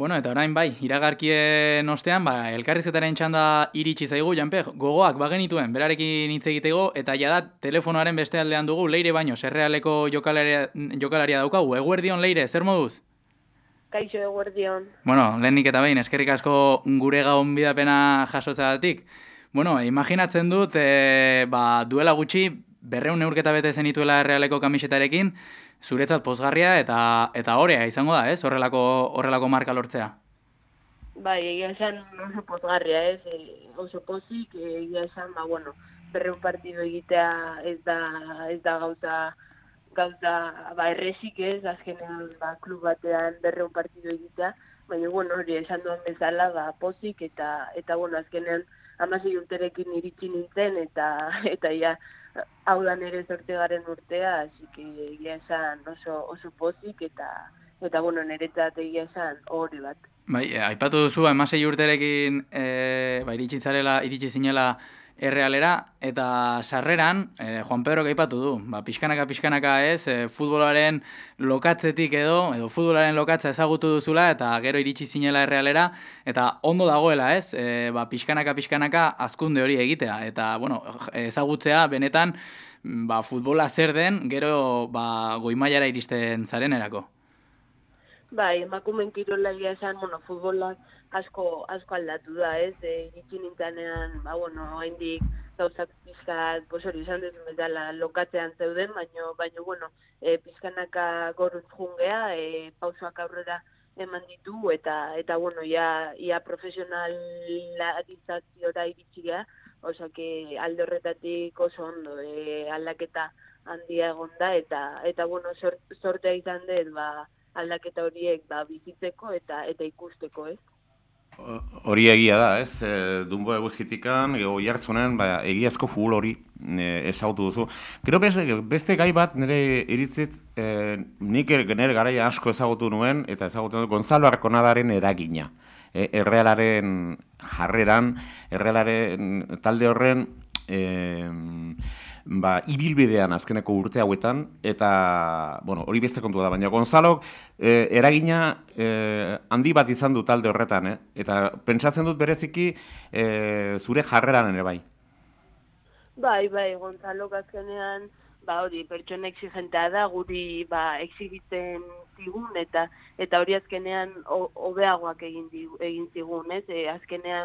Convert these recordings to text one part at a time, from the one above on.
Bueno, eta orain bai, iragarkien ostean, elkarrizketaren txanda iritsi zaigu, Janpe, gogoak bagenituen, berarekin hitz egiteko, eta jada telefonoaren beste aldean dugu, Leire baino, Serrealeko jokalaria daukagu. Eguerdion, Leire, zer moduz? Kaixo eguerdion. Bueno, lehenik eta behin, eskerrik asko gure gaun bidapena jasotzagatik. Bueno, imaginatzen dut, duela gutxi, 200 neurketa bete zenituela Errealeko kamisetarekin, zuretzat pozgarria eta orea izango da, ez? Horrelako marka lortzea. Bai, egia esan oso pozgarria, ez? Oso pozik, egia esan, 200 partido egitea ez da gauza erresik ez, azkenean klub batean 200 partido egitea, baina hori esan duen bezala pozik eta azkenean 16 urterekin iritsi nintzen eta ja hau da nire zortegaren urtea, así que egia esan oso pozik eta niretzat egia esan hori bat. Bai, aipatu duzu, 16 urterekin iritsi zinela Errealera, eta sarreran, Juan Pedrok aipatu du, pixkanaka ez, futbolaren lokatzetik edo futbolaren lokatza ezagutu duzula, eta gero iritsi zinela Errealera, eta ondo dagoela ez, pixkanaka hazkunde hori egitea, eta ezagutzea benetan, futbola zer den, gero goi mailara iristen zarenerako. Bai, emakumeen kirolaria esan, futbolak asko aldatu da, ez? Iritsi nintzanean, haindik gauzak pizkat, hori esan dut bezala lokatzean zeuden, baina pizkanaka goruz jungea, pausoak aurrera eman ditu, eta ia profesionalizaziora iritsia, que alde horretatik oso ondo aldaketa handia egon da, eta sortea izan dut, aldaketa horiek bizitzeko eta ikusteko, ez? Hori egia da, ez? Dunbo eguzkitikan, oihartzunen, egiazko futbol hori ezagutu duzu. Gero beste gai bat nire iritzit, nik nire garaia asko ezagutu nuen, eta ezagutu nuen Gonzalo Arconadaren eragina. Errealaren jarreran, Errealaren talde horren ibilbidean azkeneko urte hauetan, eta hori beste kontua da, baina Gonzalok eragina handi bat izan du talde horretan, eta pentsatzen dut bereziki zure jarreran ere bai. Bai, Gonzalok azkenean hori pertsona exigentea da, guri exigitzen zigun, eta hori azkenean hobeagoak egin zigun, ez? Azkenean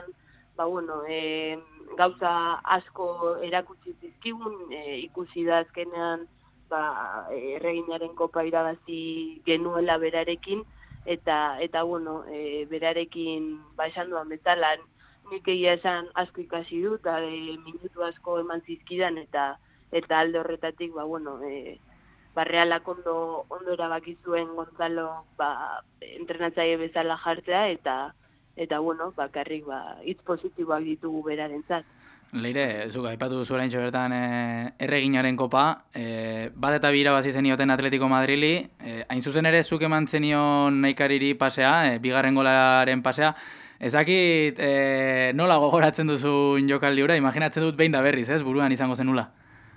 gauza asko erakutsi zizkigun, ikusi da azkenean erreginaren kopa irabazi genuela berarekin, eta berarekin esan duan bezala, nik egia esan asko ikasi dut, minutu asko eman zizkidan, eta alde horretatik, Realak ondo erabaki zuen Gonzalo entrenatzaile bezala jartzea, eta bakarrik hitz positiboak ditugu berarentzat. Leire, zuk aipatu duzu oraintxe bertan erreginaren kopa, bat eta bi irabazi zenioten Atletico Madrili, hain zuzen ere zuk eman zenion Neikariri pasea, bigarren golaren pasea, ez dakit nola gogoratzen duzun jokaldi hura, imaginatzen dut behin da berriz, ez, buruan izango zenula?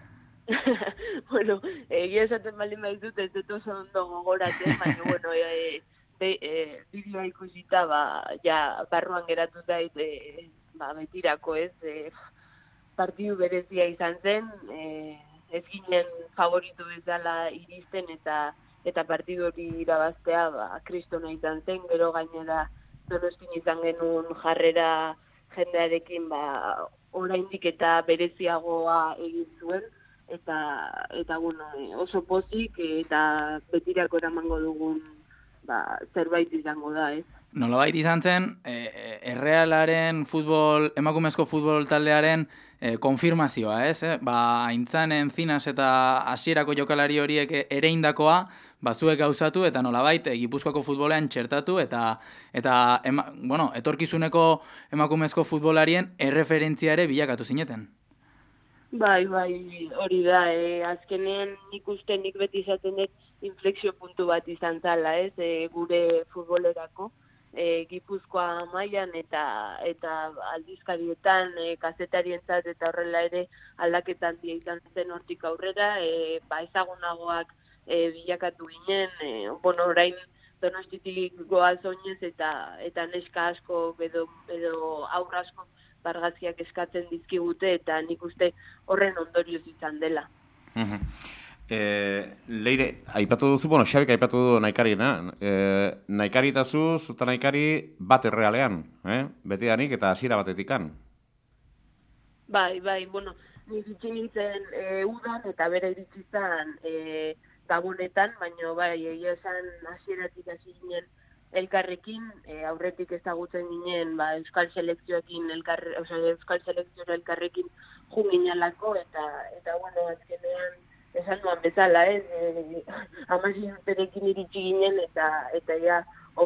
Egia esaten baldin baitut ez dut oso ondo gogoratzen, baina bideoa ikusita barruan geratu zait betirako, ez, partidu berezia izan zen, ez ginen favoritu bezala iristen eta partidu hori irabaztea kristona izan zen, gero gainera Donostin izan genuen jarrera jendearekin oraindik eta bereziagoa egin zuen, eta oso pozik eta betirako eramango dugun zerbait izango da, ez? Nolabait izan zen, Errealaren emakumezko futbol taldearen konfirmazioa, ez? Aintzanen, Zinas eta hasierako jokalari horiek ereindakoa, zuek gauzatu eta nolabait Gipuzkoako futbolean txertatu eta etorkizuneko emakumezko futbolarien erreferentzia ere bilakatu zineten. Bai, hori da, azkenean nik beti izaten dut inflexio puntu bat izan zala, ez, gure futbolerako, Gipuzkoa mailan eta aldizkarietan, kazetarientzat eta horrela ere aldaketan handia izan zen hortik aurrera, ezagunagoak bilakatu ginen, orain Donostitik goaz oinez eta neska asko edo aurra asko argazkiak eskatzen dizkigute eta nik uste horren ondorioz izan dela. Leire, aipatu duzu, Xabik aipatu du Naikariena. Naikaritazu, zuta Naikari bat errealean, betidanik eta hasiera batetikan. Bai, nik itxin nintzen udan eta bere iritsi zen Gabonetan, baina bai, egia esan hasieratik hasi ginen elkarrekin, aurretik ezagutzen ginen Euskal Selekzioekin Euskal Selekzioa elkarrekin junginalako eta bueno, azkenean esan duan bezala, 16 urterekin iritsi ginen eta ja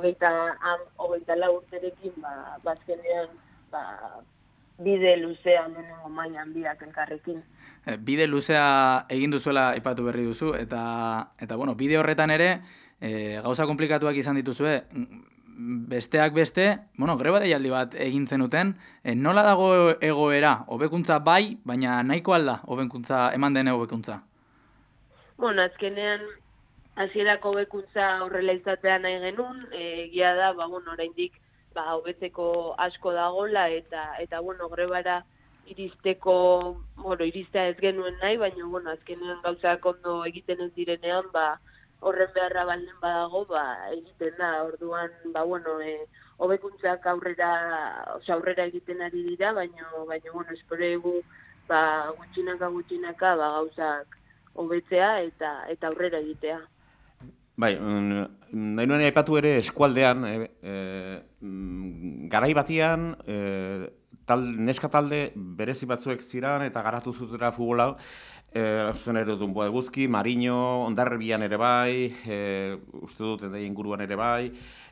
24 urterekin azkenean bide luzea lehenengo mailan biak elkarrekin. Bide luzea egin duzuela aipatu berri duzu, eta bueno, bide horretan ere, gauza komplikatuak izan dituzue, besteak beste, greba deialdi bat egin zenuten, nola dago egoera, hobekuntza bai, baina nahiko alda hobekuntza, eman dene hobekuntza? Azkenean, hasierako hobekuntza horrela izatea nahi genuen, egia da, oraindik hobetzeko asko dagola eta grebara iristea ez genuen nahi, baina azkenean gauzak ondo egiten ez direnean, horren beharra baldin badago, egiten da. Orduan, hobekuntzak aurrera egiten ari dira, baina espero egu gutxinaka gauzak hobetzea eta aurrera egitea. Bai, nahi nuen aipatu ere eskualdean, garai batian, neska talde berezi batzuek ziran eta garatu zutera futbola, zuzen ere dut Eguzki, Mariño, Hondarribian ere bai, uste dut edo inguruan ere bai,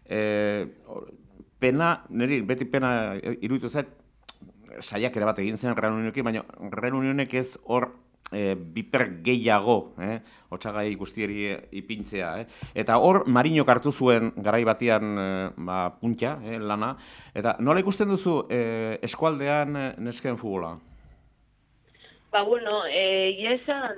beti pena iruditu zait, saiak ere bat egin zen Real Unionekin, baina Real Unionek ez hor biper gehiago, otsagai guztieri ipintzea. Eta hor Mariñok hartu zuen garai batian puntxa, lana. Eta nola ikusten duzu eskualdean nesken futbola? Egia esan,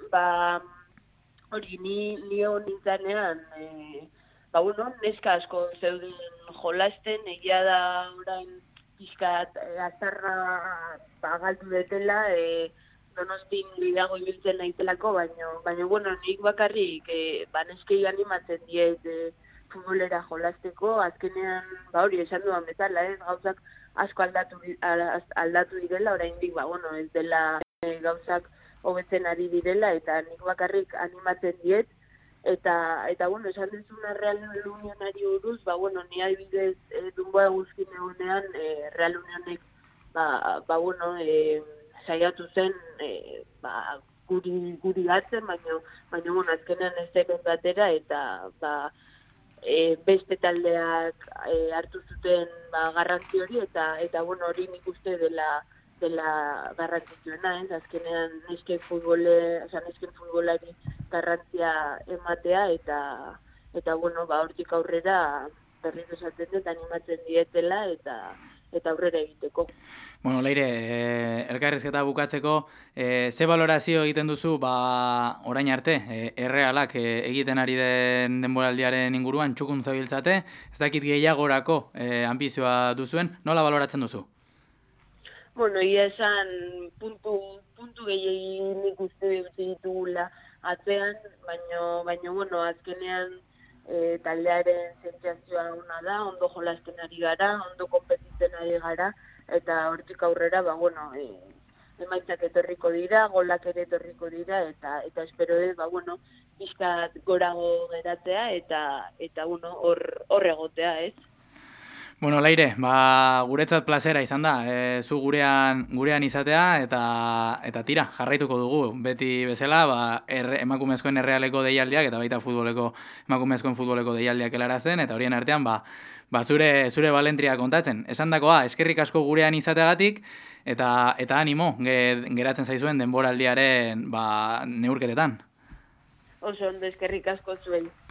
hori ni hon nintzanean, neska asko zeuden jolasten, egia da orain pixkat azarra galdu detela, Donostin lidago ibiltzen naitelako, baina nik bakarrik neskei animatzen diet futbolera jolasteko, azkenean hori esan duan bezala, gauzak asko aldatu direla, oraindik ez dela gauzak hobetzen ari direla, eta nik bakarrik animatzen diet, eta esan duzuna Real Unionari buruz, ni adibidez Dumbo Eguzkin egunean Real Unionek saiatu zen guri gatzen, baina azkenean ez zen batera eta beste taldeak hartu zuten garrantzi hori eta hori nik uste dela garrantzitsuena, azkenean nesken futbolari garrantzia ematea eta hortik aurrera berriro esaten dut animatzen dietela eta aurrera egiteko. Leire, elkarrizketa bukatzeko, ze balorazio egiten duzu orain arte, errealak egiten ari den denboraldiaren inguruan txukun zabiltzate, ez dakit gehiagorako anbizioa duzuen, nola baloratzen duzu? Ia esan puntu gehiagin nik uste ditugula atzean, baina azkenean taldearen sentsazioa ona da, ondo jolasten ari gara, ondo konpetitzen ari gara, eta hortik aurrera, emaitzak etorriko dira, golak ere etorriko dira, eta espero dut, pixkat gorago geratzea, eta hor egotea, ez? Leire, guretzat plazera izan da, zu gurean izatea, eta tira, jarraituko dugu, beti bezala, emakumezkoen errealeko deialdiak, eta baita emakumezkoen futboleko deialdiak helarazten, eta horien artean, zure balentria kontatzen. Esandakoa, eskerrik asko gurean izateagatik, eta animo, geratzen zaizuen denboraldiaren neurketetan. Oso ondo, eskerrik asko zuei.